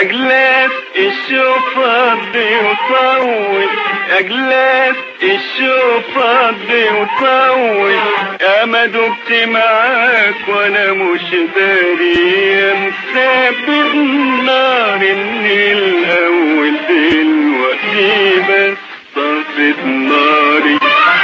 جلاس الشوف فضي وطول، يا جلاس الشوف فضي وطول، يا ما دبت معاك وانا مش داري، مسبب نار من الاول، دلوقتي بس طفت ناري.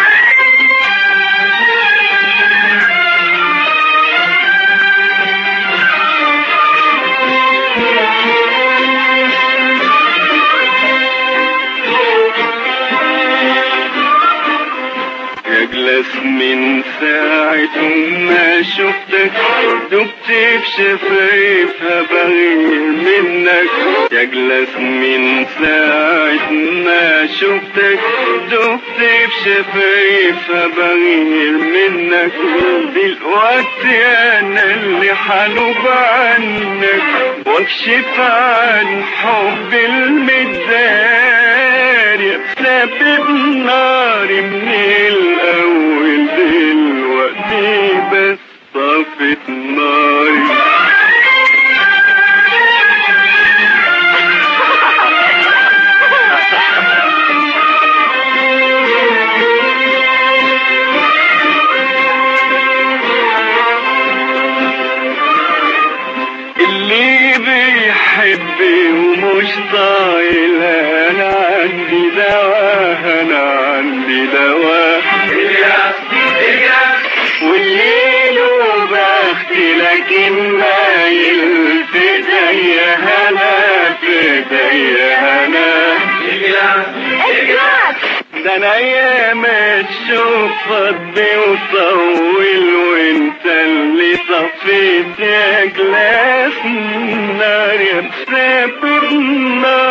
يا جلاس من ساعة ما شفتك دبت بشفايفها بغير منك، يا جلاس من ساعة ما شفتك دبت بشفايفها بغير منك، دلوقتي انا اللي حنوب عنك واكشف عن حب المداري، سبب ناري من الاول، دلوقتي بس طفت ناري. اللي بيحب ومش طايل انا عندي دواء، انا عندي دواء، والليل وبختي لكن مايل في ايديا هنا، في ايديا هنا. ده انا ايام الشوف فضي وطول، وانت اللي طفيت يا جلاس النار، يا مسافر النار.